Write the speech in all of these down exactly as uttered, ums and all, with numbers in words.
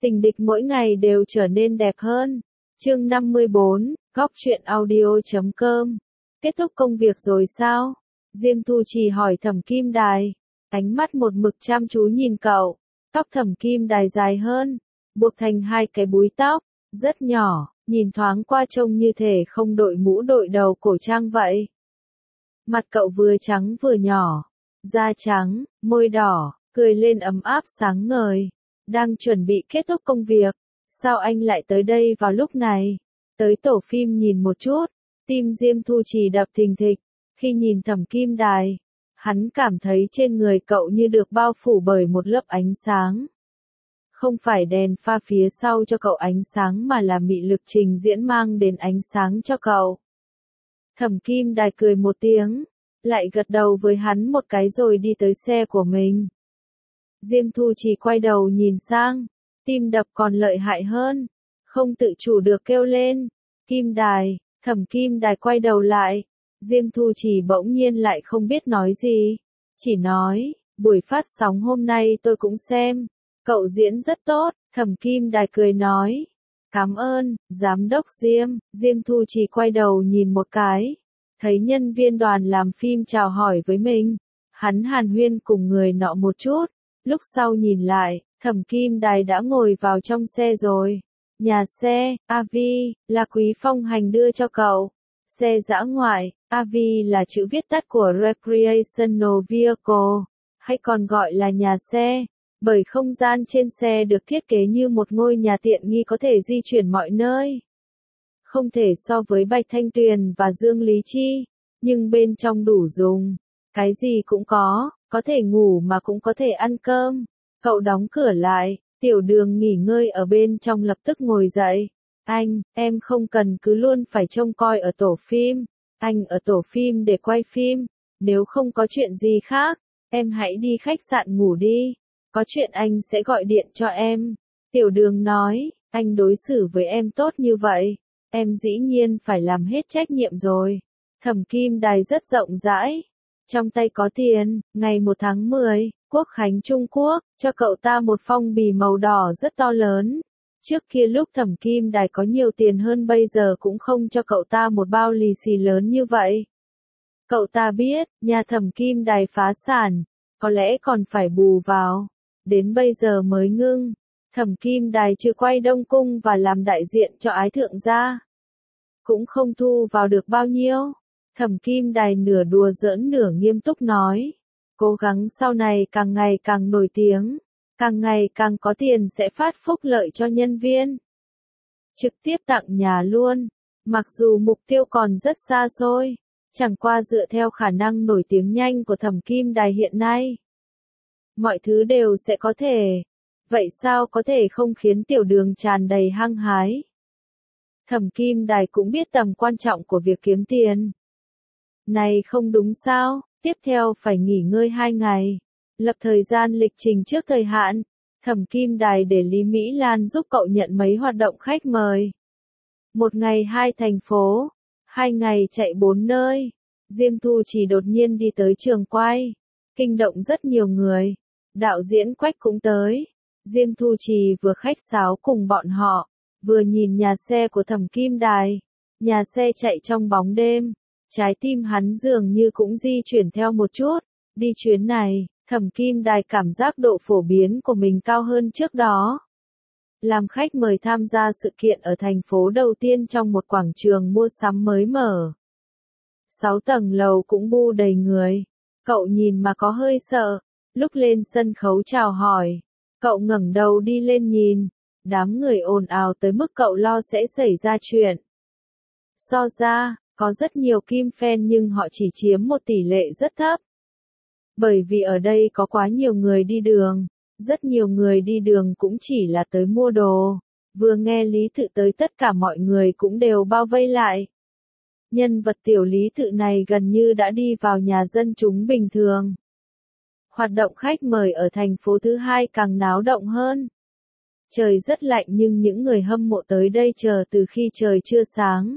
Tình địch mỗi ngày đều trở nên đẹp hơn. Chương năm mươi bốn, góc truyện audio chấm com. Kết thúc công việc rồi sao? Diêm Thu Trì hỏi Thẩm Kim Đài. Ánh mắt một mực chăm chú nhìn cậu. Tóc Thẩm Kim Đài dài hơn, buộc thành hai cái búi tóc, rất nhỏ, nhìn thoáng qua trông như thể không đội mũ đội đầu cổ trang vậy. Mặt cậu vừa trắng vừa nhỏ, da trắng, môi đỏ, cười lên ấm áp sáng ngời. Đang chuẩn bị kết thúc công việc, sao anh lại tới đây vào lúc này? Tới tổ phim nhìn một chút, tim Diêm Thu Trì đập thình thịch. Khi nhìn Thẩm Kim Đài, hắn cảm thấy trên người cậu như được bao phủ bởi một lớp ánh sáng. Không phải đèn pha phía sau cho cậu ánh sáng mà là mị lực trình diễn mang đến ánh sáng cho cậu. Thẩm Kim Đài cười một tiếng, lại gật đầu với hắn một cái rồi đi tới xe của mình. Diêm Thu Trì quay đầu nhìn sang, tim đập còn lợi hại hơn, không tự chủ được kêu lên, Kim Đài. Thẩm Kim Đài quay đầu lại, Diêm Thu Trì bỗng nhiên lại không biết nói gì, chỉ nói, buổi phát sóng hôm nay tôi cũng xem, cậu diễn rất tốt. Thẩm Kim Đài cười nói, cảm ơn, giám đốc Diêm. Diêm Thu Trì quay đầu nhìn một cái, thấy nhân viên đoàn làm phim chào hỏi với mình, hắn hàn huyên cùng người nọ một chút, lúc sau nhìn lại, Thẩm Kim Đài đã ngồi vào trong xe rồi. Nhà xe, a vê, là Quý Phong Hành đưa cho cậu. Xe dã ngoại, a vê là chữ viết tắt của Recreational Vehicle, hay còn gọi là nhà xe, bởi không gian trên xe được thiết kế như một ngôi nhà tiện nghi có thể di chuyển mọi nơi. Không thể so với Bạch Thanh Tuyền và Dương Lý Chi, nhưng bên trong đủ dùng, cái gì cũng có, có thể ngủ mà cũng có thể ăn cơm. Cậu đóng cửa lại. Tiểu Đường nghỉ ngơi ở bên trong lập tức ngồi dậy. Anh, em không cần cứ luôn phải trông coi ở tổ phim. Anh ở tổ phim để quay phim. Nếu không có chuyện gì khác, em hãy đi khách sạn ngủ đi. Có chuyện anh sẽ gọi điện cho em. Tiểu Đường nói, anh đối xử với em tốt như vậy. Em dĩ nhiên phải làm hết trách nhiệm rồi. Thẩm Kim Đài rất rộng rãi. Trong tay có tiền, ngày một tháng mười. Quốc khánh Trung Quốc, cho cậu ta một phong bì màu đỏ rất to lớn. Trước kia lúc Thẩm Kim Đài có nhiều tiền hơn bây giờ cũng không cho cậu ta một bao lì xì lớn như vậy. Cậu ta biết, nhà Thẩm Kim Đài phá sản, có lẽ còn phải bù vào. Đến bây giờ mới ngưng. Thẩm Kim Đài trừ quay Đông Cung và làm đại diện cho Ái Thượng gia, cũng không thu vào được bao nhiêu. Thẩm Kim Đài nửa đùa giỡn nửa nghiêm túc nói. Cố gắng sau này càng ngày càng nổi tiếng, càng ngày càng có tiền sẽ phát phúc lợi cho nhân viên. Trực tiếp tặng nhà luôn, mặc dù mục tiêu còn rất xa xôi, chẳng qua dựa theo khả năng nổi tiếng nhanh của Thẩm Kim Đài hiện nay. Mọi thứ đều sẽ có thể, vậy sao có thể không khiến Tiểu Đường tràn đầy hăng hái. Thẩm Kim Đài cũng biết tầm quan trọng của việc kiếm tiền. Này không đúng sao? Tiếp theo phải nghỉ ngơi hai ngày, lập thời gian lịch trình trước thời hạn. Thẩm Kim Đài để Lý Mỹ Lan giúp cậu nhận mấy hoạt động khách mời. Một ngày hai thành phố, hai ngày chạy bốn nơi. Diêm Thu Trì đột nhiên đi tới trường quay, kinh động rất nhiều người. Đạo diễn Quách cũng tới. Diêm Thu Trì vừa khách sáo cùng bọn họ, vừa nhìn nhà xe của Thẩm Kim Đài. Nhà xe chạy trong bóng đêm. Trái tim hắn dường như cũng di chuyển theo một chút. Đi chuyến này, Thẩm Kim Đài cảm giác độ phổ biến của mình cao hơn trước đó. Làm khách mời tham gia sự kiện ở thành phố đầu tiên trong một quảng trường mua sắm mới mở. Sáu tầng lầu cũng bu đầy người. Cậu nhìn mà có hơi sợ. Lúc lên sân khấu chào hỏi, cậu ngẩng đầu đi lên nhìn. Đám người ồn ào tới mức cậu lo sẽ xảy ra chuyện. So ra, có rất nhiều Kim fan nhưng họ chỉ chiếm một tỷ lệ rất thấp. Bởi vì ở đây có quá nhiều người đi đường, rất nhiều người đi đường cũng chỉ là tới mua đồ. Vừa nghe Lý Tự tới tất cả mọi người cũng đều bao vây lại. Nhân vật tiểu Lý Tự này gần như đã đi vào nhà dân chúng bình thường. Hoạt động khách mời ở thành phố thứ hai càng náo động hơn. Trời rất lạnh nhưng những người hâm mộ tới đây chờ từ khi trời chưa sáng.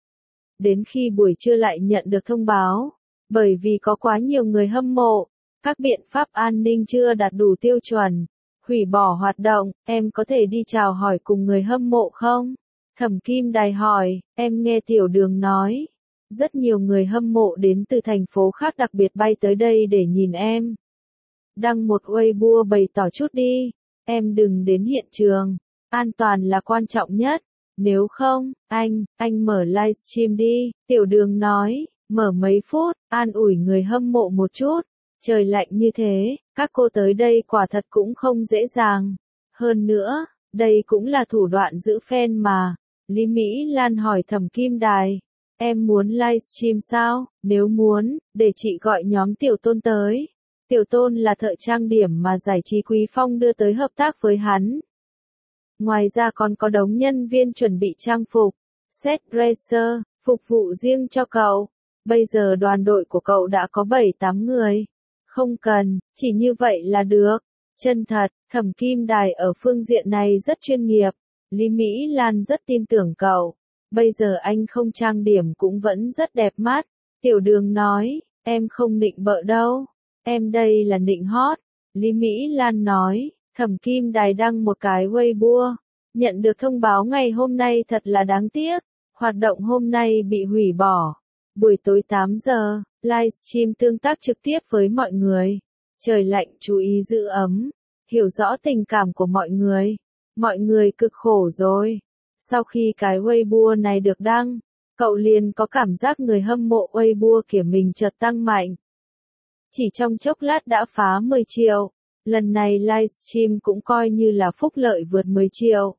Đến khi buổi trưa lại nhận được thông báo, bởi vì có quá nhiều người hâm mộ, các biện pháp an ninh chưa đạt đủ tiêu chuẩn, Hủy bỏ hoạt động, em có thể đi chào hỏi cùng người hâm mộ không? Thẩm Kim Đài hỏi, em nghe Tiểu Đường nói. Rất nhiều người hâm mộ đến từ thành phố khác đặc biệt bay tới đây để nhìn em. Đăng một Weibo bày tỏ chút đi. Em đừng đến hiện trường. An toàn là quan trọng nhất. Nếu không, anh, anh mở livestream đi. Tiểu Đường nói, mở mấy phút, an ủi người hâm mộ một chút. Trời lạnh như thế, các cô tới đây quả thật cũng không dễ dàng. Hơn nữa, đây cũng là thủ đoạn giữ fan mà. Lý Mỹ Lan hỏi Thẩm Kim Đài, em muốn livestream sao? Nếu muốn, để chị gọi nhóm Tiểu Tôn tới. Tiểu Tôn là thợ trang điểm mà Giải trí Quý Phong đưa tới hợp tác với hắn. Ngoài ra còn có đống nhân viên chuẩn bị trang phục, set dresser, phục vụ riêng cho cậu. Bây giờ đoàn đội của cậu đã có bảy tám người. Không cần, chỉ như vậy là được. Chân thật, Thẩm Kim Đài ở phương diện này rất chuyên nghiệp. Lý Mỹ Lan rất tin tưởng cậu. Bây giờ anh không trang điểm cũng vẫn rất đẹp mắt. Tiểu Đường nói, em không nịnh bợ đâu. Em đây là nịnh hót. Lý Mỹ Lan nói, Thẩm Kim Đài đăng một cái Weibo. Nhận được thông báo ngày hôm nay thật là đáng tiếc. Hoạt động hôm nay bị hủy bỏ. Buổi tối tám giờ, livestream tương tác trực tiếp với mọi người. Trời lạnh chú ý giữ ấm. Hiểu rõ tình cảm của mọi người. Mọi người cực khổ rồi. Sau khi cái Weibo này được đăng, cậu liền có cảm giác người hâm mộ Weibo của mình chợt tăng mạnh. Chỉ trong chốc lát đã phá mười triệu. Lần này livestream cũng coi như là phúc lợi vượt mười triệu.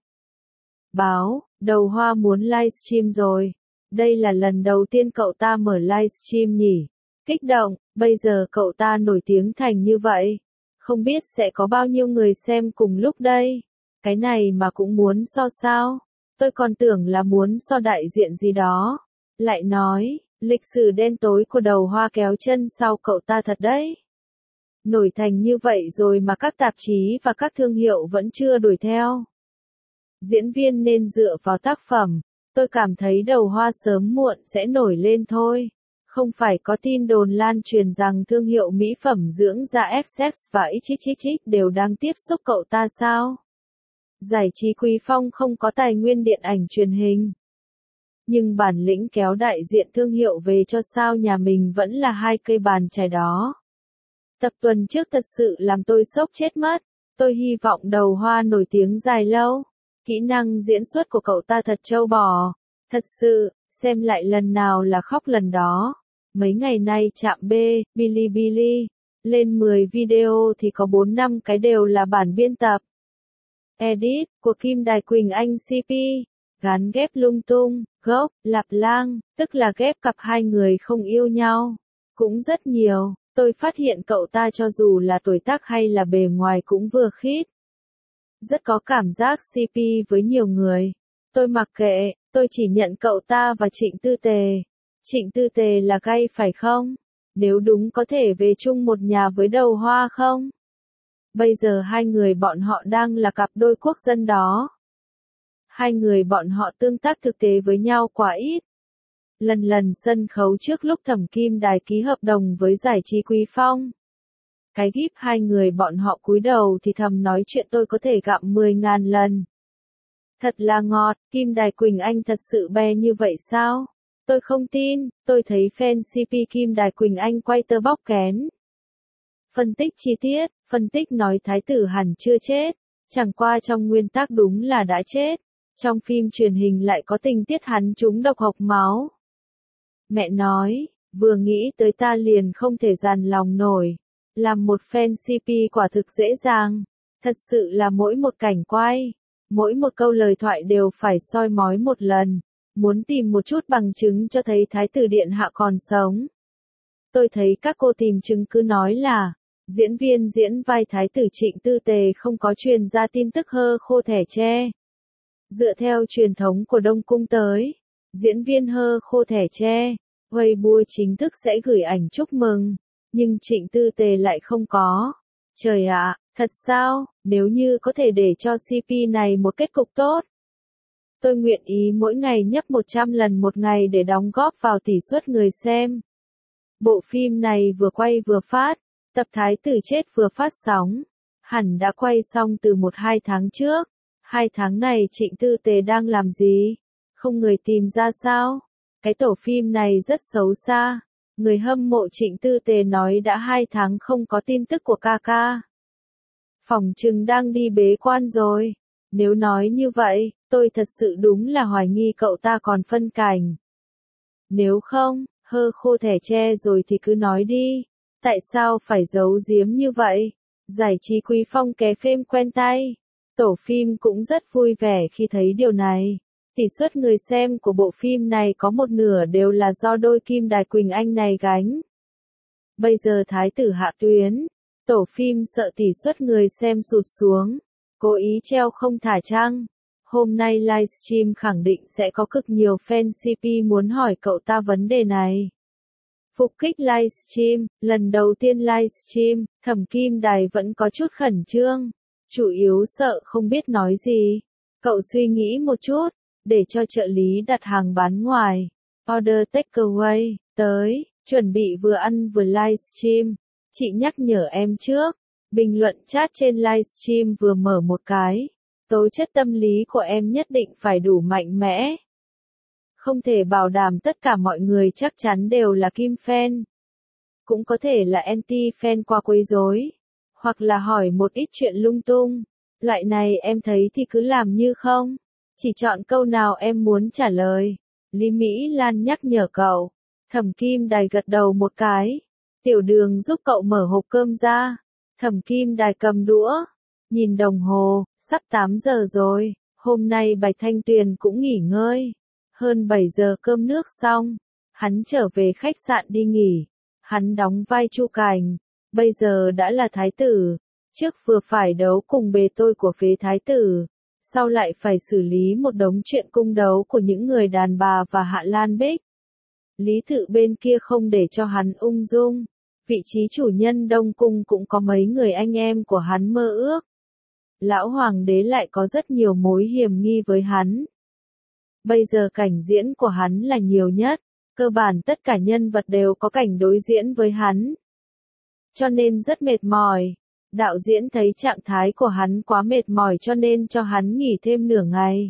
Báo, Đầu Hoa muốn livestream rồi. Đây là lần đầu tiên cậu ta mở livestream nhỉ? Kích động, bây giờ cậu ta nổi tiếng thành như vậy. Không biết sẽ có bao nhiêu người xem cùng lúc đây. Cái này mà cũng muốn so sao? Tôi còn tưởng là muốn so đại diện gì đó. Lại nói, lịch sử đen tối của Đầu Hoa kéo chân sau cậu ta thật đấy. Nổi thành như vậy rồi mà các tạp chí và các thương hiệu vẫn chưa đuổi theo. Diễn viên nên dựa vào tác phẩm. Tôi cảm thấy Đầu Hoa sớm muộn sẽ nổi lên thôi. Không phải có tin đồn lan truyền rằng thương hiệu mỹ phẩm dưỡng da ép ích và ích ích ích ích đều đang tiếp xúc cậu ta sao? Giải trí Quý Phong không có tài nguyên điện ảnh truyền hình. Nhưng bản lĩnh kéo đại diện thương hiệu về cho sao nhà mình vẫn là hai cây bàn chải đó. Tập tuần trước thật sự làm tôi sốc chết mất. Tôi hy vọng Đầu Hoa nổi tiếng dài lâu. Kỹ năng diễn xuất của cậu ta thật trâu bò. Thật sự, xem lại lần nào là khóc lần đó. Mấy ngày nay chạm B, Bilibili, lên mười video thì có bốn năm cái đều là bản biên tập. Edit, của Kim Đài Quỳnh Anh xê pê, gắn ghép lung tung, gốc, lạp lang, tức là ghép cặp hai người không yêu nhau. Cũng rất nhiều, tôi phát hiện cậu ta cho dù là tuổi tác hay là bề ngoài cũng vừa khít. Rất có cảm giác xê pê với nhiều người. Tôi mặc kệ, tôi chỉ nhận cậu ta và Trịnh Tư Tề. Trịnh Tư Tề là gay phải không? Nếu đúng có thể về chung một nhà với Đầu Hoa không? Bây giờ hai người bọn họ đang là cặp đôi quốc dân đó. Hai người bọn họ tương tác thực tế với nhau quá ít. Lần lần sân khấu trước lúc Thẩm Kim Đài ký hợp đồng với Giải trí Quý Phong. Cái gíp hai người bọn họ cúi đầu thì thầm nói chuyện tôi có thể gặm mười ngàn lần. Thật là ngọt, Kim Đài Quỳnh Anh thật sự be như vậy sao? Tôi không tin, tôi thấy fan xê pê Kim Đài Quỳnh Anh quay tơ bóc kén. Phân tích chi tiết, phân tích nói thái tử hẳn chưa chết, chẳng qua trong nguyên tắc đúng là đã chết. Trong phim truyền hình lại có tình tiết hắn trúng độc hộc máu. Mẹ nói, vừa nghĩ tới ta liền không thể dằn lòng nổi. Làm một fan xê pê quả thực dễ dàng. Thật sự là mỗi một cảnh quay, mỗi một câu lời thoại đều phải soi mói một lần. Muốn tìm một chút bằng chứng cho thấy Thái tử Điện Hạ còn sống. Tôi thấy các cô tìm chứng cứ nói là, diễn viên diễn vai Thái tử Trịnh Tư Tề không có truyền ra tin tức hơ khô thẻ tre. Dựa theo truyền thống của Đông Cung tới, diễn viên hơ khô thẻ tre, Weibo chính thức sẽ gửi ảnh chúc mừng, nhưng Trịnh Tư Tề lại không có. Trời ạ, thật sao, nếu như có thể để cho xê pê này một kết cục tốt. Tôi nguyện ý mỗi ngày nhấp một trăm lần một ngày để đóng góp vào tỷ suất người xem. Bộ phim này vừa quay vừa phát, tập Thái tử chết vừa phát sóng. Hẳn đã quay xong từ một hai tháng trước. Hai tháng này Trịnh Tư Tề đang làm gì? Không người tìm ra sao? Cái tổ phim này rất xấu xa. Người hâm mộ Trịnh Tư Tề nói đã hai tháng không có tin tức của ca ca. Phỏng chừng đang đi bế quan rồi. Nếu nói như vậy, tôi thật sự đúng là hoài nghi cậu ta còn phân cảnh. Nếu không, hơ khô thẻ tre rồi thì cứ nói đi. Tại sao phải giấu giếm như vậy? Giải trí Quý Phong ké phim quen tay. Tổ phim cũng rất vui vẻ khi thấy điều này. Tỷ suất người xem của bộ phim này có một nửa đều là do đôi kim đài Quỳnh Anh này gánh. Bây giờ Thái tử hạ tuyến. Tổ phim sợ tỷ suất người xem sụt xuống. Cố ý treo không thả chăng? Hôm nay livestream khẳng định sẽ có cực nhiều fan xê pê muốn hỏi cậu ta vấn đề này. Phục kích livestream, lần đầu tiên livestream, Thẩm Kim Đài vẫn có chút khẩn trương. Chủ yếu sợ không biết nói gì. Cậu suy nghĩ một chút, để cho trợ lý đặt hàng bán ngoài. Order takeaway, tới, chuẩn bị vừa ăn vừa livestream. Chị nhắc nhở em trước. Bình luận chat trên livestream vừa mở một cái. Tố chất tâm lý của em nhất định phải đủ mạnh mẽ. Không thể bảo đảm tất cả mọi người chắc chắn đều là Kim fan. Cũng có thể là anti fan qua quấy rối. Hoặc là hỏi một ít chuyện lung tung. Loại này em thấy thì cứ làm như không. Chỉ chọn câu nào em muốn trả lời. Lý Mỹ Lan nhắc nhở cậu. Thẩm Kim Đài gật đầu một cái. Tiểu Đường giúp cậu mở hộp cơm ra. Thẩm Kim Đài cầm đũa. Nhìn đồng hồ, sắp tám giờ rồi. Hôm nay Bạch Thanh Tuyền cũng nghỉ ngơi. Hơn bảy giờ cơm nước xong. Hắn trở về khách sạn đi nghỉ. Hắn đóng vai Chu Cảnh. Bây giờ đã là thái tử. Trước vừa phải đấu cùng bề tôi của phế thái tử. Sau lại phải xử lý một đống chuyện cung đấu của những người đàn bà và Hạ Lan Bích. Lý Tự bên kia không để cho hắn ung dung. Vị trí chủ nhân Đông Cung cũng có mấy người anh em của hắn mơ ước. Lão Hoàng đế lại có rất nhiều mối hiểm nghi với hắn. Bây giờ cảnh diễn của hắn là nhiều nhất. Cơ bản tất cả nhân vật đều có cảnh đối diễn với hắn. Cho nên rất mệt mỏi. Đạo diễn thấy trạng thái của hắn quá mệt mỏi cho nên cho hắn nghỉ thêm nửa ngày.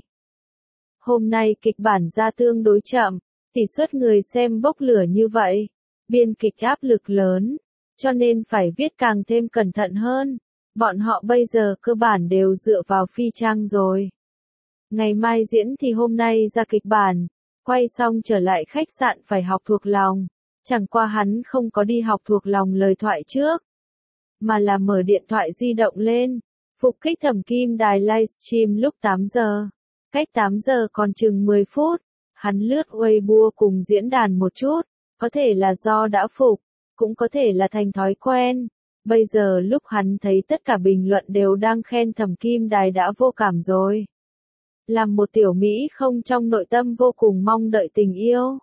Hôm nay kịch bản ra tương đối chậm, tỷ suất người xem bốc lửa như vậy. Biên kịch áp lực lớn, cho nên phải viết càng thêm cẩn thận hơn. Bọn họ bây giờ cơ bản đều dựa vào phi trang rồi. Ngày mai diễn thì hôm nay ra kịch bản, quay xong trở lại khách sạn phải học thuộc lòng. Chẳng qua hắn không có đi học thuộc lòng lời thoại trước, mà là mở điện thoại di động lên. Phục kích Thẩm Kim Đài livestream lúc tám giờ. Cách tám giờ còn chừng mười phút. Hắn lướt Weibo cùng diễn đàn một chút. Có thể là do đã phục, cũng có thể là thành thói quen. Bây giờ lúc hắn thấy tất cả bình luận đều đang khen Thẩm Kim Đài đã vô cảm rồi. Làm một tiểu Mỹ không trong nội tâm vô cùng mong đợi tình yêu.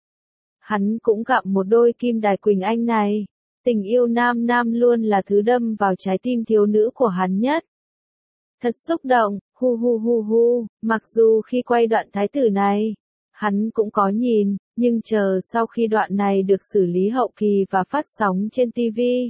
Hắn cũng gặp một đôi Kim Đài Quỳnh Anh này. Tình yêu nam nam luôn là thứ đâm vào trái tim thiếu nữ của hắn nhất. Thật xúc động, hu hu hu hu, mặc dù khi quay đoạn thái tử này, hắn cũng có nhìn, nhưng chờ sau khi đoạn này được xử lý hậu kỳ và phát sóng trên ti vi.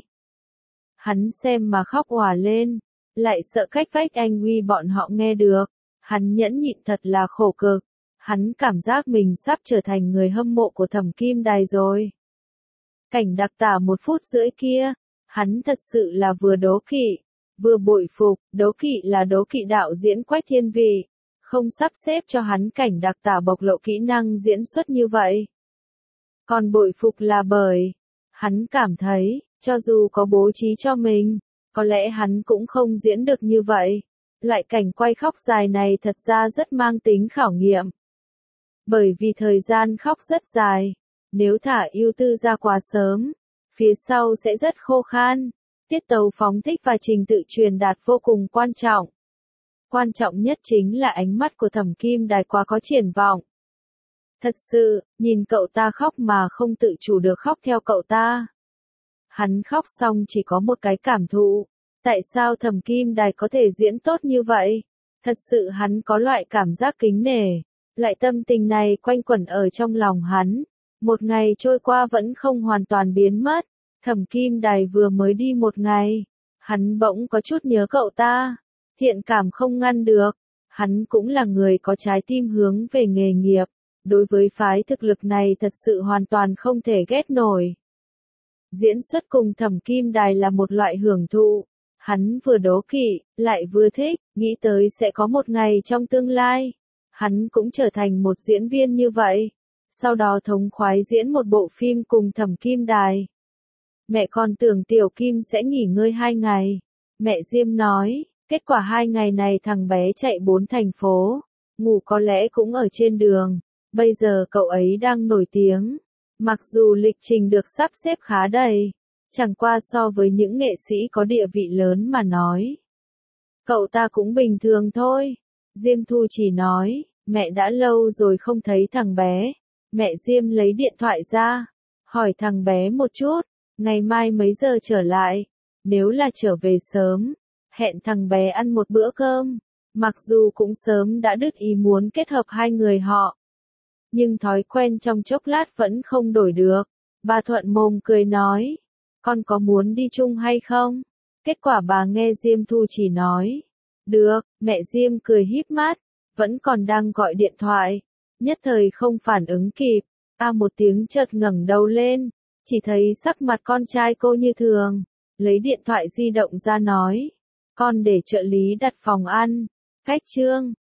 Hắn xem mà khóc òa lên, lại sợ cách vách anh Huy bọn họ nghe được. Hắn nhẫn nhịn thật là khổ cực. Hắn cảm giác mình sắp trở thành người hâm mộ của Thẩm Kim Đài rồi. Cảnh đặc tả một phút rưỡi kia, hắn thật sự là vừa đố kỵ, vừa bội phục. Đố kỵ là đố kỵ đạo diễn Quách Thiên Vị, không sắp xếp cho hắn cảnh đặc tả bộc lộ kỹ năng diễn xuất như vậy. Còn bội phục là bởi, hắn cảm thấy, cho dù có bố trí cho mình, có lẽ hắn cũng không diễn được như vậy. Loại cảnh quay khóc dài này thật ra rất mang tính khảo nghiệm. Bởi vì thời gian khóc rất dài. Nếu thả ưu tư ra quá sớm, phía sau sẽ rất khô khan. Tiết tấu phóng thích và trình tự truyền đạt vô cùng quan trọng. Quan trọng nhất chính là ánh mắt của Thẩm Kim Đài quá có triển vọng. Thật sự, nhìn cậu ta khóc mà không tự chủ được khóc theo cậu ta. Hắn khóc xong chỉ có một cái cảm thụ. Tại sao Thẩm Kim Đài có thể diễn tốt như vậy? Thật sự hắn có loại cảm giác kính nể. Loại tâm tình này quanh quẩn ở trong lòng hắn. Một ngày trôi qua vẫn không hoàn toàn biến mất. Thẩm Kim Đài vừa mới đi một ngày. Hắn bỗng có chút nhớ cậu ta, thiện cảm không ngăn được. Hắn cũng là người có trái tim hướng về nghề nghiệp, đối với phái thực lực này thật sự hoàn toàn không thể ghét nổi. Diễn xuất cùng Thẩm Kim Đài là một loại hưởng thụ, hắn vừa đố kỵ, lại vừa thích, nghĩ tới sẽ có một ngày trong tương lai, hắn cũng trở thành một diễn viên như vậy, sau đó thống khoái diễn một bộ phim cùng Thẩm Kim Đài. Mẹ còn tưởng Tiểu Kim sẽ nghỉ ngơi hai ngày, mẹ Diêm nói, kết quả hai ngày này thằng bé chạy bốn thành phố, ngủ có lẽ cũng ở trên đường, bây giờ cậu ấy đang nổi tiếng. Mặc dù lịch trình được sắp xếp khá đầy, chẳng qua so với những nghệ sĩ có địa vị lớn mà nói. Cậu ta cũng bình thường thôi. Diêm Thu chỉ nói, mẹ đã lâu rồi không thấy thằng bé. Mẹ Diêm lấy điện thoại ra, hỏi thằng bé một chút, ngày mai mấy giờ trở lại, nếu là trở về sớm, hẹn thằng bé ăn một bữa cơm. Mặc dù cũng sớm đã đứt ý muốn kết hợp hai người họ. Nhưng thói quen trong chốc lát vẫn không đổi được. Bà thuận mồm cười nói, con có muốn đi chung hay không? Kết quả bà nghe Diêm Thu chỉ nói, được, mẹ Diêm cười híp mắt, vẫn còn đang gọi điện thoại, nhất thời không phản ứng kịp, a một tiếng chợt ngẩng đầu lên, chỉ thấy sắc mặt con trai cô như thường, lấy điện thoại di động ra nói, con để trợ lý đặt phòng ăn, khách Trương.